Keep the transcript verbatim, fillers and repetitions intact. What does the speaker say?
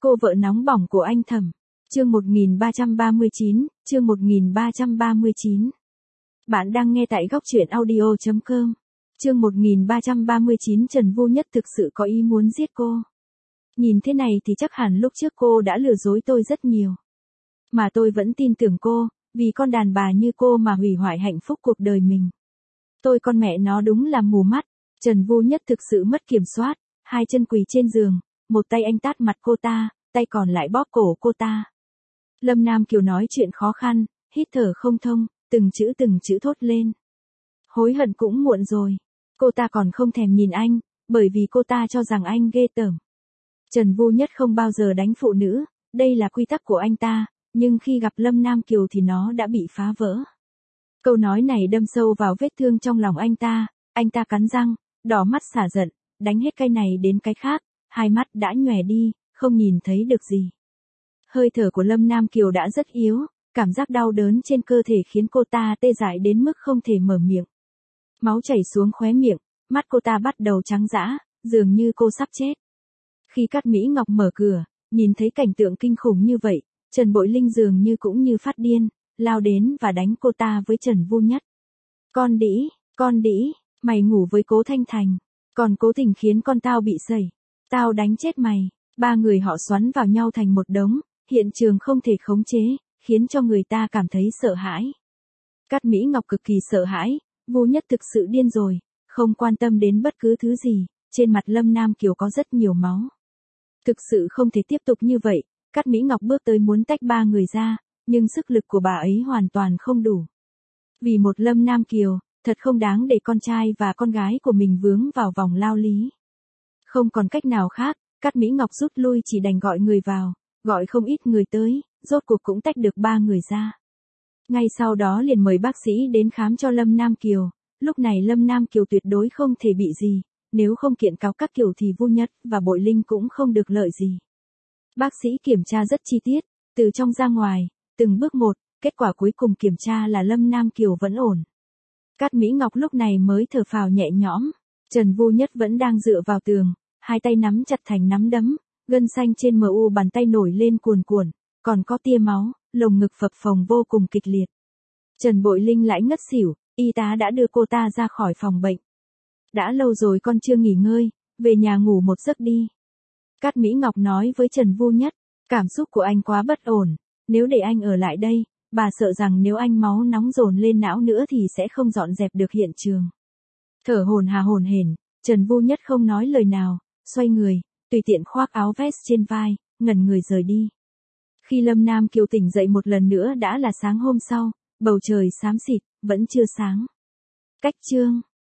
Cô vợ nóng bỏng của anh Thẩm. Chương một nghìn ba trăm ba mươi chín, chương một nghìn ba trăm ba mươi chín. Bạn đang nghe tại góc truyện audio chấm com. Chương một nghìn ba trăm ba mươi chín. Trần Vu Nhất thực sự có ý muốn giết cô. Nhìn thế này thì chắc hẳn lúc trước cô đã lừa dối tôi rất nhiều. Mà tôi vẫn tin tưởng cô, vì con đàn bà như cô mà hủy hoại hạnh phúc cuộc đời mình. Tôi con mẹ nó đúng là mù mắt. Trần Vu Nhất thực sự mất kiểm soát, hai chân quỳ trên giường, một tay anh tát mặt cô ta, tay còn lại bóp cổ cô ta. Lâm Nam Kiều nói chuyện khó khăn, hít thở không thông, từng chữ từng chữ thốt lên. Hối hận cũng muộn rồi. Cô ta còn không thèm nhìn anh, bởi vì cô ta cho rằng anh ghê tởm. Trần Vu Nhất không bao giờ đánh phụ nữ, đây là quy tắc của anh ta, nhưng khi gặp Lâm Nam Kiều thì nó đã bị phá vỡ. Câu nói này đâm sâu vào vết thương trong lòng anh ta, anh ta cắn răng, đỏ mắt xả giận, đánh hết cái này đến cái khác, hai mắt đã nhòe đi, không nhìn thấy được gì. Hơi thở của Lâm Nam Kiều đã rất yếu, cảm giác đau đớn trên cơ thể khiến cô ta tê dại đến mức không thể mở miệng. Máu chảy xuống khóe miệng, mắt cô ta bắt đầu trắng dã, dường như cô sắp chết. Khi Cát Mỹ Ngọc mở cửa, nhìn thấy cảnh tượng kinh khủng như vậy, Trần Bội Linh dường như cũng như phát điên, lao đến và đánh cô ta với Trần Vu Nhất. Con đĩ, con đĩ, mày ngủ với Cố Thanh Thành, còn Cố Tình khiến con tao bị sẩy, tao đánh chết mày. Ba người họ xoắn vào nhau thành một đống, hiện trường không thể khống chế, khiến cho người ta cảm thấy sợ hãi. Cát Mỹ Ngọc cực kỳ sợ hãi, Vu Nhất thực sự điên rồi, không quan tâm đến bất cứ thứ gì, trên mặt Lâm Nam Kiều có rất nhiều máu. Thực sự không thể tiếp tục như vậy, Cát Mỹ Ngọc bước tới muốn tách ba người ra, nhưng sức lực của bà ấy hoàn toàn không đủ. Vì một Lâm Nam Kiều, thật không đáng để con trai và con gái của mình vướng vào vòng lao lý. Không còn cách nào khác, Cát Mỹ Ngọc rút lui chỉ đành gọi người vào, gọi không ít người tới, rốt cuộc cũng tách được ba người ra. Ngay sau đó liền mời bác sĩ đến khám cho Lâm Nam Kiều, lúc này Lâm Nam Kiều tuyệt đối không thể bị gì, nếu không kiện cáo các kiểu thì Vu Nhất và Bội Linh cũng không được lợi gì. Bác sĩ kiểm tra rất chi tiết, từ trong ra ngoài, từng bước một, kết quả cuối cùng kiểm tra là Lâm Nam Kiều vẫn ổn. Cát Mỹ Ngọc lúc này mới thở phào nhẹ nhõm, Trần Vu Nhất vẫn đang dựa vào tường, hai tay nắm chặt thành nắm đấm, gân xanh trên mờ u bàn tay nổi lên cuồn cuộn, còn có tia máu, lồng ngực phập phồng vô cùng kịch liệt. Trần Bội Linh lại ngất xỉu, y tá đã đưa cô ta ra khỏi phòng bệnh. Đã lâu rồi con chưa nghỉ ngơi, về nhà ngủ một giấc đi. Cát Mỹ Ngọc nói với Trần Vu Nhất, cảm xúc của anh quá bất ổn, nếu để anh ở lại đây, bà sợ rằng nếu anh máu nóng dồn lên não nữa thì sẽ không dọn dẹp được hiện trường. Thở hổn hà hổn hển, Trần Vu Nhất không nói lời nào, xoay người, tùy tiện khoác áo vest trên vai, ngẩn người rời đi. Khi Lâm Nam Kiều tỉnh dậy một lần nữa đã là sáng hôm sau, bầu trời xám xịt, vẫn chưa sáng. Cách chương